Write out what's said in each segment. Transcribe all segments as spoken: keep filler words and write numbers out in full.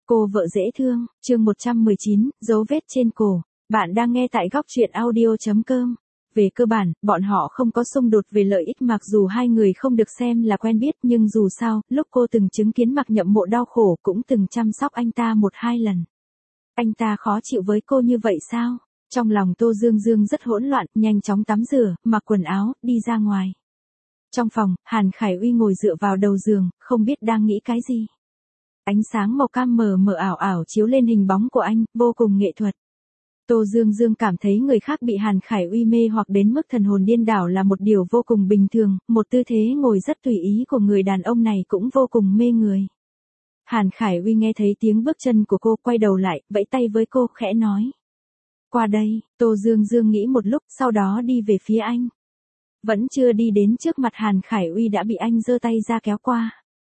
Cô vợ dễ thương, chương một trăm mười chín, dấu vết trên cổ. Bạn đang nghe tại góc truyện audio chấm com. Về cơ bản, bọn họ không có xung đột về lợi ích, mặc dù hai người không được xem là quen biết, nhưng dù sao, lúc cô từng chứng kiến Mạc Nhậm Mộ đau khổ cũng từng chăm sóc anh ta một hai lần. Anh ta khó chịu với cô như vậy sao? Trong lòng Tô Dương Dương rất hỗn loạn, nhanh chóng tắm rửa, mặc quần áo, đi ra ngoài. Trong phòng, Hàn Khải Uy ngồi dựa vào đầu giường, không biết đang nghĩ cái gì. Ánh sáng màu cam mờ mờ ảo ảo chiếu lên hình bóng của anh, vô cùng nghệ thuật. Tô Dương Dương cảm thấy người khác bị Hàn Khải Uy mê hoặc đến mức thần hồn điên đảo là một điều vô cùng bình thường, một tư thế ngồi rất tùy ý của người đàn ông này cũng vô cùng mê người. Hàn Khải Uy nghe thấy tiếng bước chân của cô, quay đầu lại, vẫy tay với cô, khẽ nói. Qua đây. Tô Dương Dương nghĩ một lúc, sau đó đi về phía anh. Vẫn chưa đi đến trước mặt Hàn Khải Uy đã bị anh giơ tay ra kéo qua.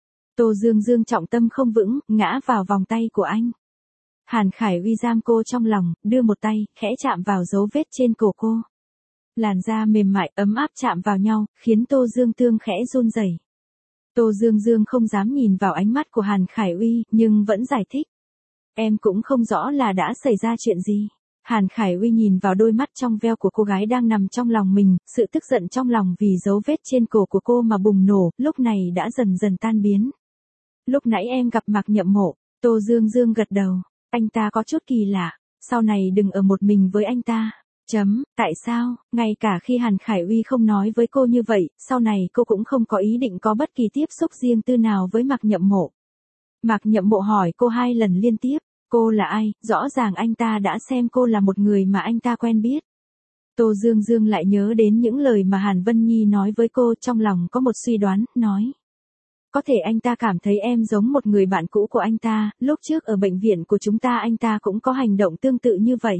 Tô Dương Dương trọng tâm không vững, ngã vào vòng tay của anh. Hàn Khải Uy giam cô trong lòng, đưa một tay, khẽ chạm vào dấu vết trên cổ cô. Làn da mềm mại, ấm áp chạm vào nhau, khiến Tô Dương Dương khẽ run rẩy. Tô Dương Dương không dám nhìn vào ánh mắt của Hàn Khải Uy, nhưng vẫn giải thích. Em cũng không rõ là đã xảy ra chuyện gì. Hàn Khải Uy nhìn vào đôi mắt trong veo của cô gái đang nằm trong lòng mình, sự tức giận trong lòng vì dấu vết trên cổ của cô mà bùng nổ, lúc này đã dần dần tan biến. Lúc nãy em gặp Mạc Nhậm Mộ. Tô Dương Dương gật đầu. Anh ta có chút kỳ lạ. Sau này đừng ở một mình với anh ta. Chấm, tại sao? Ngay cả khi Hàn Khải Uy không nói với cô như vậy, sau này cô cũng không có ý định có bất kỳ tiếp xúc riêng tư nào với Mạc Nhậm Mộ. Mạc Nhậm Mộ hỏi cô hai lần liên tiếp. Cô là ai? Rõ ràng anh ta đã xem cô là một người mà anh ta quen biết. Tô Dương Dương lại nhớ đến những lời mà Hàn Vân Nhi nói với cô, trong lòng có một suy đoán, nói. Có thể anh ta cảm thấy em giống một người bạn cũ của anh ta, lúc trước ở bệnh viện của chúng ta anh ta cũng có hành động tương tự như vậy.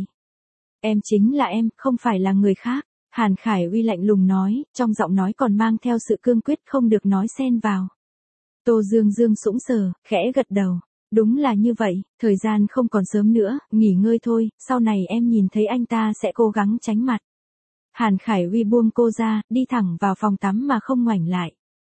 Em chính là em, không phải là người khác. Hàn Khải Uy lạnh lùng nói, trong giọng nói còn mang theo sự cương quyết không được nói xen vào. Tô Dương Dương sững sờ, khẽ gật đầu. Đúng là như vậy, thời gian không còn sớm nữa, nghỉ ngơi thôi, sau này em nhìn thấy anh ta sẽ cố gắng tránh mặt. Hàn Khải Uy buông cô ra, đi thẳng vào phòng tắm mà không ngoảnh lại.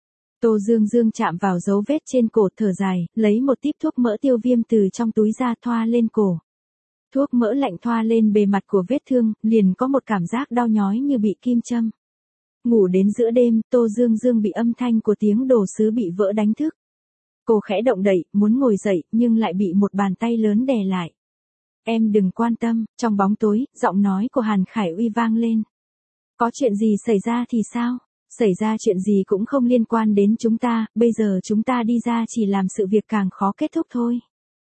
Tô Dương Dương chạm vào dấu vết trên cổ, thở dài, lấy một típ thuốc mỡ tiêu viêm từ trong túi ra thoa lên cổ. Thuốc mỡ lạnh thoa lên bề mặt của vết thương, liền có một cảm giác đau nhói như bị kim châm. Ngủ đến giữa đêm, Tô Dương Dương bị âm thanh của tiếng đồ sứ bị vỡ đánh thức. Cô khẽ động đậy, muốn ngồi dậy, nhưng lại bị một bàn tay lớn đè lại. Em đừng quan tâm. Trong bóng tối, giọng nói của Hàn Khải Uy vang lên. Có chuyện gì xảy ra thì sao? Xảy ra chuyện gì cũng không liên quan đến chúng ta, bây giờ chúng ta đi ra chỉ làm sự việc càng khó kết thúc thôi.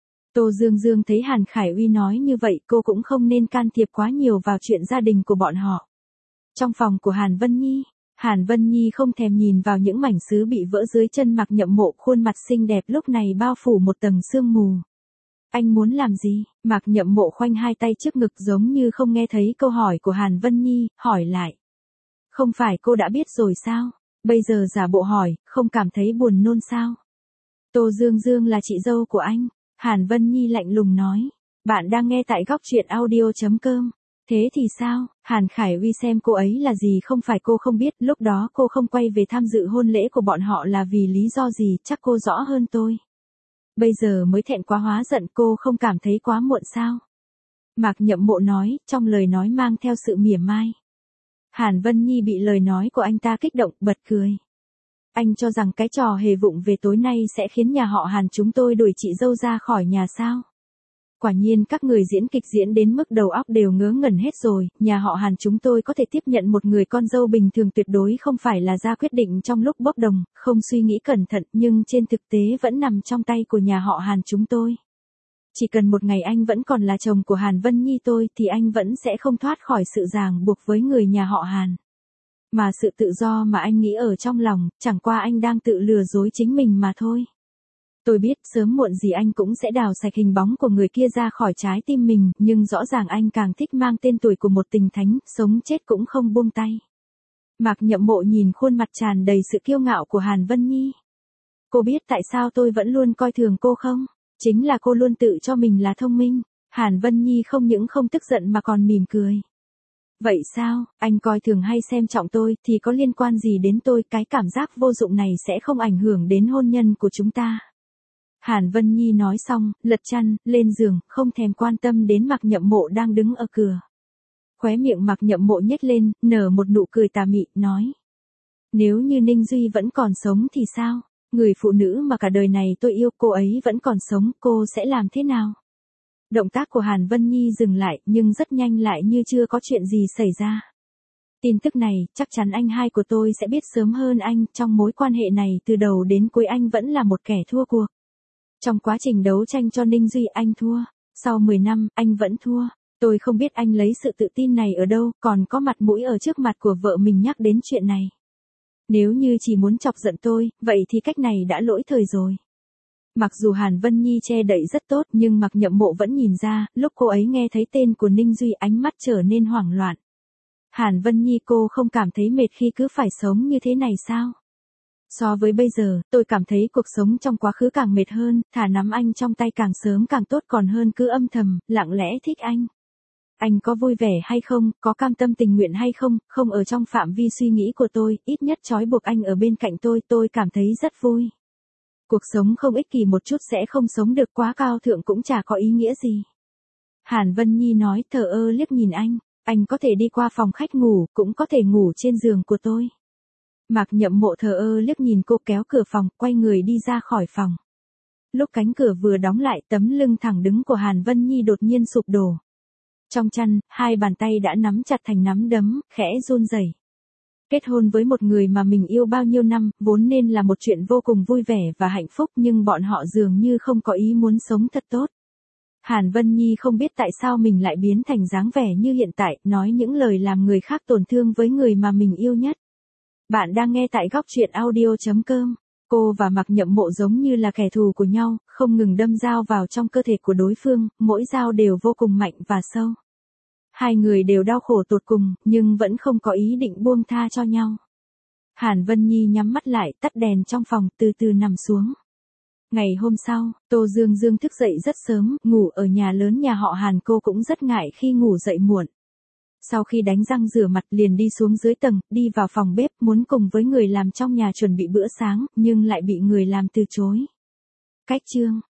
Tô Dương Dương thấy Hàn Khải Uy nói như vậy, cô cũng không nên can thiệp quá nhiều vào chuyện gia đình của bọn họ. Trong phòng của Hàn Vân Nhi, Hàn Vân Nhi không thèm nhìn vào những mảnh sứ bị vỡ dưới chân Mạc Nhậm Mộ, khuôn mặt xinh đẹp lúc này bao phủ một tầng sương mù. Anh muốn làm gì? Mạc Nhậm Mộ khoanh hai tay trước ngực giống như không nghe thấy câu hỏi của Hàn Vân Nhi, hỏi lại. Không phải cô đã biết rồi sao? Bây giờ giả bộ hỏi, không cảm thấy buồn nôn sao? Tô Dương Dương là chị dâu của anh. Hàn Vân Nhi lạnh lùng nói. Bạn đang nghe tại góc truyện audio chấm com. Thế thì sao? Hàn Khải Uy xem cô ấy là gì, không phải cô không biết, lúc đó cô không quay về tham dự hôn lễ của bọn họ là vì lý do gì, chắc cô rõ hơn tôi. Bây giờ mới thẹn quá hóa giận, cô không cảm thấy quá muộn sao? Mạc Nhậm Mộ nói, trong lời nói mang theo sự mỉa mai. Hàn Vân Nhi bị lời nói của anh ta kích động, bật cười. Anh cho rằng cái trò hề vụng về tối nay sẽ khiến nhà họ Hàn chúng tôi đuổi chị dâu ra khỏi nhà sao? Quả nhiên các người diễn kịch diễn đến mức đầu óc đều ngớ ngẩn hết rồi, nhà họ Hàn chúng tôi có thể tiếp nhận một người con dâu bình thường tuyệt đối không phải là ra quyết định trong lúc bốc đồng, không suy nghĩ cẩn thận, nhưng trên thực tế vẫn nằm trong tay của nhà họ Hàn chúng tôi. Chỉ cần một ngày anh vẫn còn là chồng của Hàn Vân Nhi tôi thì anh vẫn sẽ không thoát khỏi sự ràng buộc với người nhà họ Hàn. Mà sự tự do mà anh nghĩ ở trong lòng, chẳng qua anh đang tự lừa dối chính mình mà thôi. Tôi biết sớm muộn gì anh cũng sẽ đào sạch hình bóng của người kia ra khỏi trái tim mình, nhưng rõ ràng anh càng thích mang tên tuổi của một tình thánh, sống chết cũng không buông tay. Mạc Nhậm Mộ nhìn khuôn mặt tràn đầy sự kiêu ngạo của Hàn Vân Nhi. Cô biết tại sao tôi vẫn luôn coi thường cô không? Chính là cô luôn tự cho mình là thông minh. Hàn Vân Nhi không những không tức giận mà còn mỉm cười. Vậy sao, anh coi thường hay xem trọng tôi thì có liên quan gì đến tôi, cái cảm giác vô dụng này sẽ không ảnh hưởng đến hôn nhân của chúng ta. Hàn Vân Nhi nói xong, lật chăn, lên giường, không thèm quan tâm đến Mạc Nhậm Mộ đang đứng ở cửa. Khóe miệng Mạc Nhậm Mộ nhếch lên, nở một nụ cười tà mị, nói. Nếu như Ninh Duy vẫn còn sống thì sao? Người phụ nữ mà cả đời này tôi yêu, cô ấy vẫn còn sống, cô sẽ làm thế nào? Động tác của Hàn Vân Nhi dừng lại, nhưng rất nhanh lại như chưa có chuyện gì xảy ra. Tin tức này, chắc chắn anh hai của tôi sẽ biết sớm hơn anh, trong mối quan hệ này từ đầu đến cuối anh vẫn là một kẻ thua cuộc. Trong quá trình đấu tranh cho Ninh Duy anh thua, sau mười năm, anh vẫn thua. Tôi không biết anh lấy sự tự tin này ở đâu, còn có mặt mũi ở trước mặt của vợ mình nhắc đến chuyện này. Nếu như chỉ muốn chọc giận tôi, vậy thì cách này đã lỗi thời rồi. Mặc dù Hàn Vân Nhi che đậy rất tốt nhưng Mạc Nhậm Mộ vẫn nhìn ra, lúc cô ấy nghe thấy tên của Ninh Duy ánh mắt trở nên hoảng loạn. Hàn Vân Nhi, cô không cảm thấy mệt khi cứ phải sống như thế này sao? So với bây giờ, tôi cảm thấy cuộc sống trong quá khứ càng mệt hơn, thà nắm anh trong tay càng sớm càng tốt còn hơn cứ âm thầm, lặng lẽ thích anh. Anh có vui vẻ hay không, có cam tâm tình nguyện hay không, không ở trong phạm vi suy nghĩ của tôi, ít nhất trói buộc anh ở bên cạnh tôi, tôi cảm thấy rất vui. Cuộc sống không ích kỷ một chút sẽ không sống được, quá cao thượng cũng chả có ý nghĩa gì. Hàn Vân Nhi nói, thờ ơ liếc nhìn anh, anh có thể đi qua phòng khách ngủ, cũng có thể ngủ trên giường của tôi. Mạc Nhậm Mộ thờ ơ liếc nhìn cô, kéo cửa phòng, quay người đi ra khỏi phòng. Lúc cánh cửa vừa đóng lại, tấm lưng thẳng đứng của Hàn Vân Nhi đột nhiên sụp đổ. Trong chăn, hai bàn tay đã nắm chặt thành nắm đấm, khẽ run rẩy. Kết hôn với một người mà mình yêu bao nhiêu năm, vốn nên là một chuyện vô cùng vui vẻ và hạnh phúc nhưng bọn họ dường như không có ý muốn sống thật tốt. Hàn Vân Nhi không biết tại sao mình lại biến thành dáng vẻ như hiện tại, nói những lời làm người khác tổn thương với người mà mình yêu nhất. Bạn đang nghe tại góc truyện audio chấm com. Cô và Mạc Nhậm Mộ giống như là kẻ thù của nhau, không ngừng đâm dao vào trong cơ thể của đối phương, mỗi dao đều vô cùng mạnh và sâu. Hai người đều đau khổ tột cùng, nhưng vẫn không có ý định buông tha cho nhau. Hàn Vân Nhi nhắm mắt lại, tắt đèn trong phòng, từ từ nằm xuống. Ngày hôm sau, Tô Dương Dương thức dậy rất sớm, ngủ ở nhà lớn nhà họ Hàn, cô cũng rất ngại khi ngủ dậy muộn. Sau khi đánh răng rửa mặt liền đi xuống dưới tầng, đi vào phòng bếp muốn cùng với người làm trong nhà chuẩn bị bữa sáng, nhưng lại bị người làm từ chối. Cách chương